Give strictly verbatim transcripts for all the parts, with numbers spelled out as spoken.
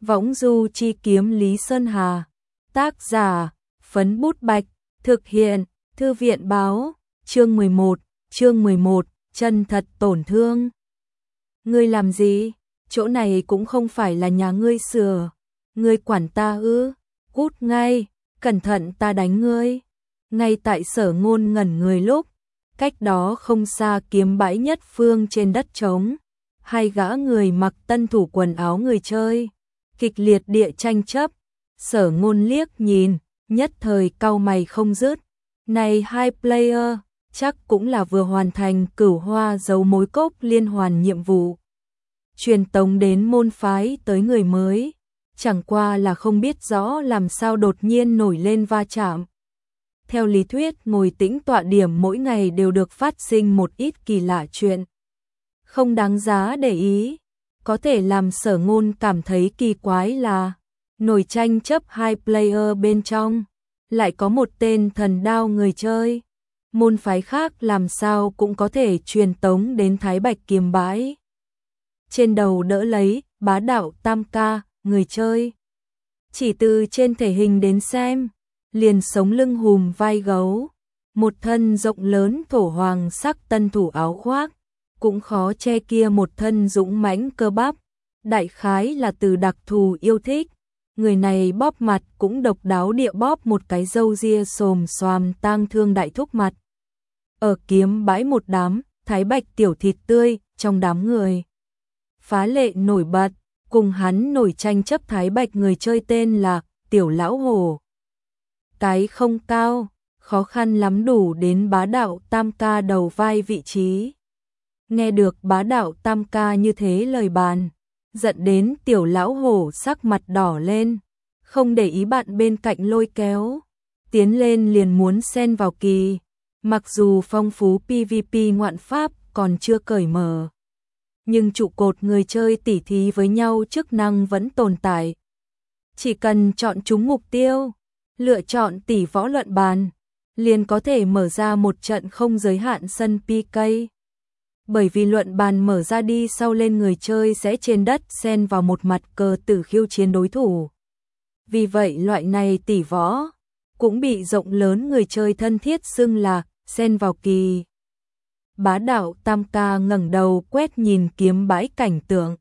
Võng du chi kiếm Lý Sơn Hà. Tác giả, Phấn Bút Bạch. Thực hiện, Thư viện báo. Chương mười một, chương mười một, chân thật tổn thương. Ngươi làm gì? Chỗ này cũng không phải là nhà ngươi sửa. Ngươi quản ta ư? Cút ngay, cẩn thận ta đánh ngươi. Ngay tại Sở Ngôn ngẩn người lúc, cách đó không xa kiếm bãi nhất phương trên đất trống, hai gã người mặc tân thủ quần áo người chơi, kịch liệt địa tranh chấp. Sở Ngôn liếc nhìn, nhất thời cau mày không dứt. Này hai player, chắc cũng là vừa hoàn thành Cửu Hoa Dấu Mối Cốc liên hoàn nhiệm vụ, truyền tống đến môn phái tới người mới, chẳng qua là không biết rõ làm sao đột nhiên nổi lên va chạm. Theo lý thuyết ngồi tĩnh tọa điểm mỗi ngày đều được phát sinh một ít kỳ lạ chuyện, không đáng giá để ý. Có thể làm Sở Ngôn cảm thấy kỳ quái là nổi tranh chấp hai player bên trong lại có một tên thần đao người chơi, môn phái khác làm sao cũng có thể truyền tống đến Thái Bạch kiếm bãi. Trên đầu đỡ lấy Bá Đạo Tam Ca, người chơi. Chỉ từ trên thể hình đến xem, liền sống lưng hùm vai gấu, một thân rộng lớn thổ hoàng sắc tân thủ áo khoác, cũng khó che kia một thân dũng mãnh cơ bắp, đại khái là từ đặc thù yêu thích. Người này bóp mặt cũng độc đáo địa bóp một cái râu ria xồm xoàm tang thương đại thúc mặt. Ở kiếm bãi một đám Thái Bạch tiểu thịt tươi trong đám người phá lệ nổi bật, cùng hắn nổi tranh chấp Thái Bạch người chơi tên là Tiểu Lão Hổ. Cái không cao, khó khăn lắm đủ đến Bá Đạo Tam Ca đầu vai vị trí. Nghe được Bá Đạo Tam Ca như thế lời bàn, giận đến Tiểu Lão Hổ sắc mặt đỏ lên, không để ý bạn bên cạnh lôi kéo, tiến lên liền muốn xen vào kỳ. Mặc dù phong phú pê vê pê ngoạn pháp còn chưa cởi mở, nhưng trụ cột người chơi tỉ thí với nhau chức năng vẫn tồn tại. Chỉ cần chọn trúng mục tiêu, lựa chọn tỷ võ luận bàn, liền có thể mở ra một trận không giới hạn sân pê ca. Bởi vì luận bàn mở ra đi sau lên người chơi sẽ trên đất xen vào một mặt cờ tử khiêu chiến đối thủ. Vì vậy loại này tỷ võ cũng bị rộng lớn người chơi thân thiết xưng là xen vào kỳ. Bá Đạo Tam Ca ngẩng đầu quét nhìn kiếm bãi cảnh tượng.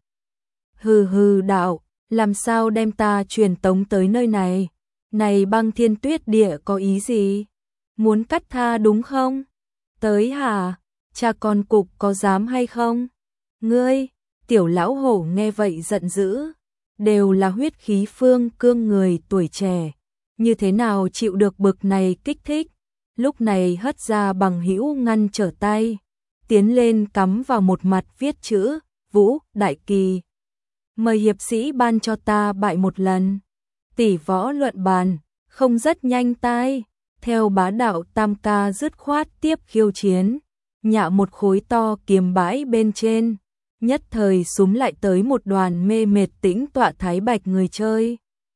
Hừ hừ đạo, làm sao đem ta truyền tống tới nơi này? Này Băng Thiên Tuyết Địa có ý gì? Muốn cắt tha đúng không? Tới hả? Cha con cục có dám hay không? Ngươi, Tiểu Lão Hổ nghe vậy giận dữ. Đều là huyết khí phương cương người tuổi trẻ, như thế nào chịu được bực này kích thích? Lúc này hất ra bằng hữu ngăn trở tay, tiến lên cắm vào một mặt viết chữ Vũ Đại Kỳ. Mời hiệp sĩ ban cho ta bại một lần. Tỷ võ luận bàn, không rất nhanh tai. Theo Bá Đạo Tam Ca dứt khoát tiếp khiêu chiến, nhạ một khối to kiếm bãi bên trên, nhất thời súm lại tới một đoàn mê mệt tĩnh tọa Thái Bạch người chơi.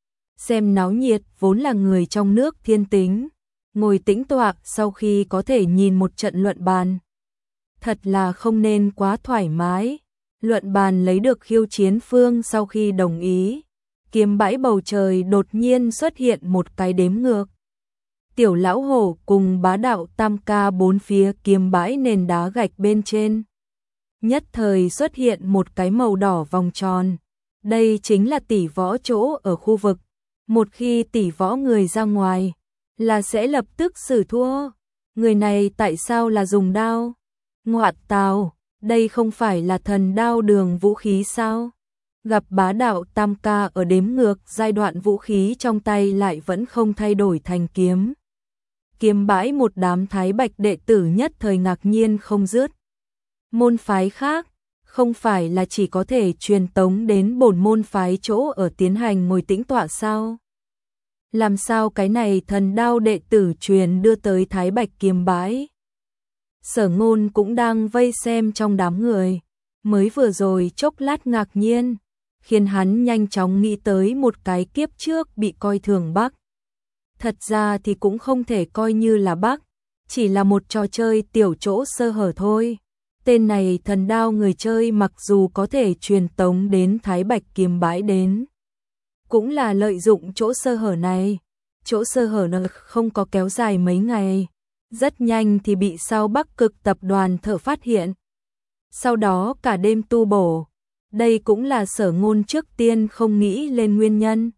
Xem náo nhiệt vốn là người trong nước thiên tính, ngồi tĩnh tọa sau khi có thể nhìn một trận luận bàn, thật là không nên quá thoải mái. Luận bàn lấy được khiêu chiến phương sau khi đồng ý, kiếm bãi bầu trời đột nhiên xuất hiện một cái đếm ngược. Tiểu Lão Hổ cùng Bá Đạo Tam Ca bốn phía kiếm bãi nền đá gạch bên trên, nhất thời xuất hiện một cái màu đỏ vòng tròn. Đây chính là tỷ võ chỗ ở khu vực. Một khi tỷ võ người ra ngoài, là sẽ lập tức xử thua. Người này tại sao là dùng đao? Ngoạt tào, đây không phải là thần đao đường vũ khí sao? Gặp Bá Đạo Tam Ca ở đếm ngược giai đoạn vũ khí trong tay lại vẫn không thay đổi thành kiếm. Kiếm bãi một đám Thái Bạch đệ tử nhất thời ngạc nhiên không dứt. Môn phái khác, không phải là chỉ có thể truyền tống đến bổn môn phái chỗ ở tiến hành ngồi tĩnh tọa sao? Làm sao cái này thần đao đệ tử truyền đưa tới Thái Bạch kiếm bãi? Sở Ngôn cũng đang vây xem trong đám người, mới vừa rồi chốc lát ngạc nhiên, khiến hắn nhanh chóng nghĩ tới một cái kiếp trước bị coi thường Bắc. Thật ra thì cũng không thể coi như là Bắc, chỉ là một trò chơi tiểu chỗ sơ hở thôi. Tên này thần đao người chơi mặc dù có thể truyền tống đến Thái Bạch kiếm bãi đến cũng là lợi dụng chỗ sơ hở này. Chỗ sơ hở nó không có kéo dài mấy ngày, rất nhanh thì bị Sao Bắc Cực tập đoàn thợ phát hiện. Sau đó cả đêm tu bổ, đây cũng là Sở Ngôn trước tiên không nghĩ lên nguyên nhân.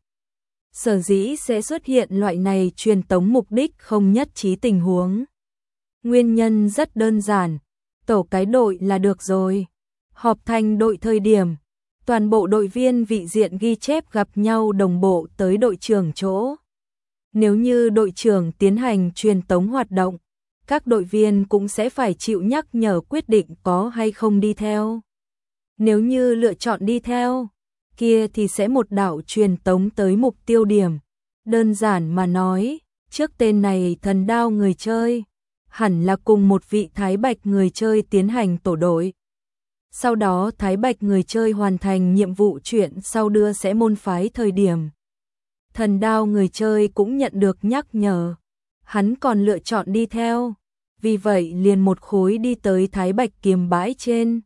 Sở dĩ sẽ xuất hiện loại này truyền tống mục đích không nhất trí tình huống. Nguyên nhân rất đơn giản, tổ cái đội là được rồi. Họp thành đội thời điểm, toàn bộ đội viên vị diện ghi chép gặp nhau đồng bộ tới đội trưởng chỗ. Nếu như đội trưởng tiến hành truyền tống hoạt động, các đội viên cũng sẽ phải chịu nhắc nhở quyết định có hay không đi theo. Nếu như lựa chọn đi theo, kia thì sẽ một đạo truyền tống tới mục tiêu điểm. Đơn giản mà nói, trước tên này thần đao người chơi, hẳn là cùng một vị Thái Bạch người chơi tiến hành tổ đội. Sau đó Thái Bạch người chơi hoàn thành nhiệm vụ chuyện sau đưa sẽ môn phái thời điểm. Thần đao người chơi cũng nhận được nhắc nhở, hắn còn lựa chọn đi theo, vì vậy liền một khối đi tới Thái Bạch kiếm bãi trên.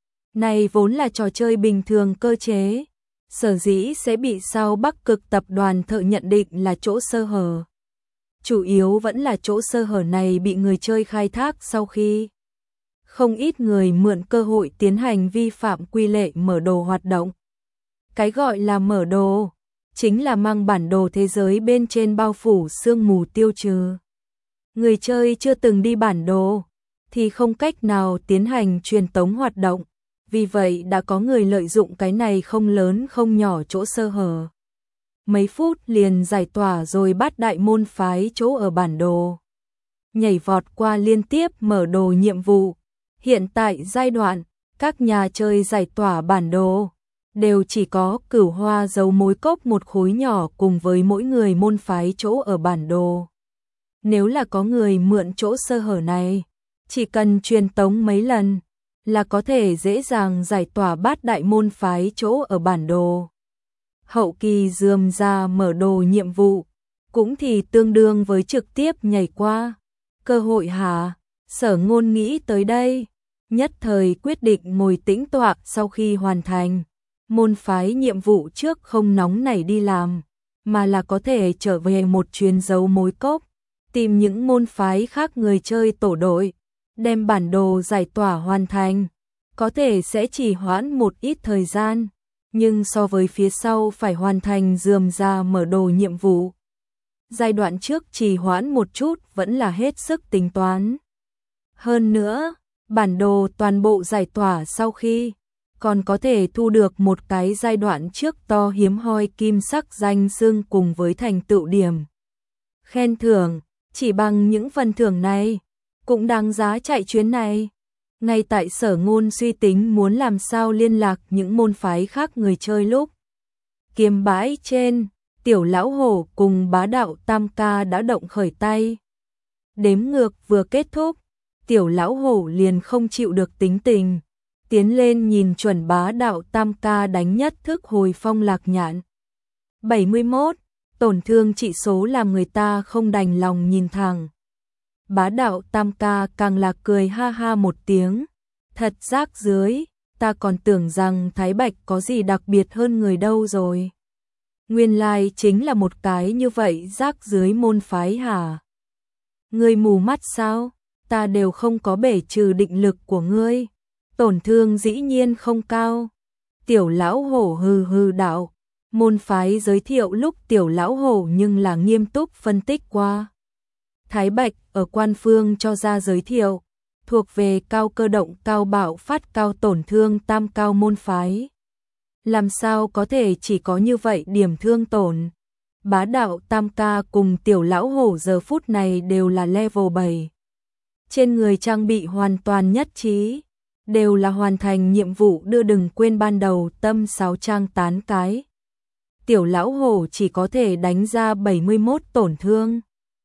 Này vốn là trò chơi bình thường cơ chế, sở dĩ sẽ bị Sao Bắc Cực tập đoàn thợ nhận định là chỗ sơ hở. Chủ yếu vẫn là chỗ sơ hở này bị người chơi khai thác sau khi không ít người mượn cơ hội tiến hành vi phạm quy lệ mở đồ hoạt động. Cái gọi là mở đồ, chính là mang bản đồ thế giới bên trên bao phủ sương mù tiêu trừ. Người chơi chưa từng đi bản đồ, thì không cách nào tiến hành truyền tống hoạt động, vì vậy đã có người lợi dụng cái này không lớn không nhỏ chỗ sơ hở. Mấy phút liền giải tỏa rồi bắt đại môn phái chỗ ở bản đồ. Nhảy vọt qua liên tiếp mở đồ nhiệm vụ. Hiện tại giai đoạn, các nhà chơi giải tỏa bản đồ, đều chỉ có Cửu Hoa dấu mối cốc một khối nhỏ cùng với mỗi người môn phái chỗ ở bản đồ. Nếu là có người mượn chỗ sơ hở này, chỉ cần truyền tống mấy lần, là có thể dễ dàng giải tỏa bát đại môn phái chỗ ở bản đồ. Hậu kỳ dườm ra mở đồ nhiệm vụ, cũng thì tương đương với trực tiếp nhảy qua. Cơ hội hả? Sở Ngôn nghĩ tới đây, nhất thời quyết định ngồi tĩnh tọa sau khi hoàn thành. Môn phái nhiệm vụ trước không nóng nảy đi làm, mà là có thể trở về một chuyến dấu mối cốc, tìm những môn phái khác người chơi tổ đội, đem bản đồ giải tỏa hoàn thành. Có thể sẽ chỉ hoãn một ít thời gian, nhưng so với phía sau phải hoàn thành rườm rà mở đồ nhiệm vụ, giai đoạn trước trì hoãn một chút vẫn là hết sức tính toán. Hơn nữa, bản đồ toàn bộ giải tỏa sau khi, còn có thể thu được một cái giai đoạn trước to hiếm hoi kim sắc danh xưng cùng với thành tựu điểm. Khen thưởng, chỉ bằng những phần thưởng này, cũng đáng giá chạy chuyến này. Ngay tại Sở Ngôn suy tính muốn làm sao liên lạc những môn phái khác người chơi lúc. Kiếm bãi trên, Tiểu Lão Hổ cùng Bá Đạo Tam Ca đã động khởi tay. Đếm ngược vừa kết thúc, Tiểu Lão Hổ liền không chịu được tính tình, tiến lên nhìn chuẩn Bá Đạo Tam Ca đánh nhất thức hồi phong lạc nhạn. bảy mươi mốt, tổn thương trị số làm người ta không đành lòng nhìn thẳng. Bá Đạo Tam Ca càng là cười ha ha một tiếng, thật rác rưới, ta còn tưởng rằng Thái Bạch có gì đặc biệt hơn người đâu rồi. Nguyên lai chính là một cái như vậy rác rưới môn phái hả? Ngươi mù mắt sao? Ta đều không có bể trừ định lực của ngươi. Tổn thương dĩ nhiên không cao. Tiểu Lão Hổ hừ hừ đạo. Môn phái giới thiệu lúc Tiểu Lão Hổ nhưng là nghiêm túc phân tích qua. Thái Bạch ở quan phương cho ra giới thiệu, thuộc về cao cơ động cao bạo phát cao tổn thương tam cao môn phái. Làm sao có thể chỉ có như vậy điểm thương tổn? Bá Đạo Tam Ca cùng Tiểu Lão Hổ giờ phút này đều là level bảy. Trên người trang bị hoàn toàn nhất trí, đều là hoàn thành nhiệm vụ đưa đừng quên ban đầu tâm sáu trang tán cái. Tiểu Lão Hổ chỉ có thể đánh ra bảy mươi mốt tổn thương.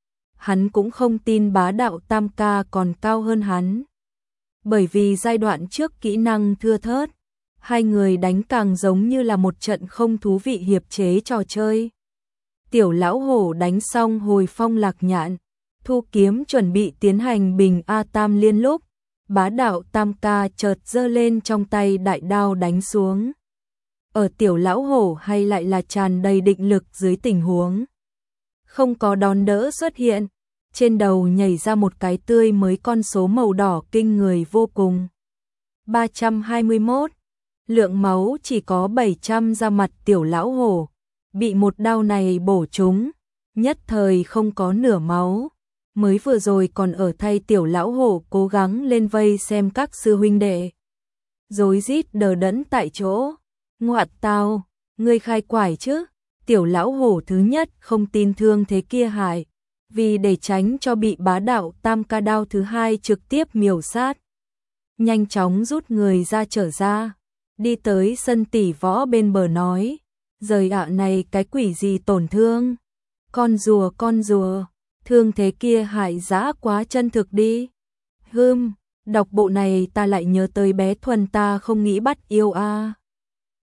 Hắn cũng không tin Bá Đạo Tam Ca còn cao hơn hắn. Bởi vì giai đoạn trước kỹ năng thưa thớt, hai người đánh càng giống như là một trận không thú vị hiệp chế trò chơi. Tiểu Lão Hổ đánh xong hồi phong lạc nhạn, thu kiếm chuẩn bị tiến hành bình A Tam liên lúc, Bá Đạo Tam Ca chợt giơ lên trong tay đại đao đánh xuống. ở tiểu lão hổ hay lại là tràn đầy định lực dưới tình huống không có đón đỡ xuất hiện, trên đầu nhảy ra một cái tươi mới con số màu đỏ kinh người vô cùng. ba trăm hai mươi mốt, lượng máu chỉ có bảy trăm ra mặt tiểu lão hổ, bị một đao này bổ trúng, nhất thời không có nửa máu. Mới vừa rồi còn ở thay tiểu lão hổ cố gắng lên vây xem các sư huynh đệ. Rối rít đờ đẫn tại chỗ. Ngoạt tao, ngươi khai quải chứ? Tiểu lão hổ thứ nhất không tin thương thế kia hại, vì để tránh cho bị bá đạo tam ca đao thứ hai trực tiếp miểu sát. Nhanh chóng rút người ra trở ra, đi tới sân tỷ võ bên bờ nói, rời ạ này cái quỷ gì tổn thương? Con rùa con rùa, thương thế kia hại dã quá chân thực đi. Hưm, đọc bộ này ta lại nhớ tới bé Thuần ta không nghĩ bắt yêu a. À.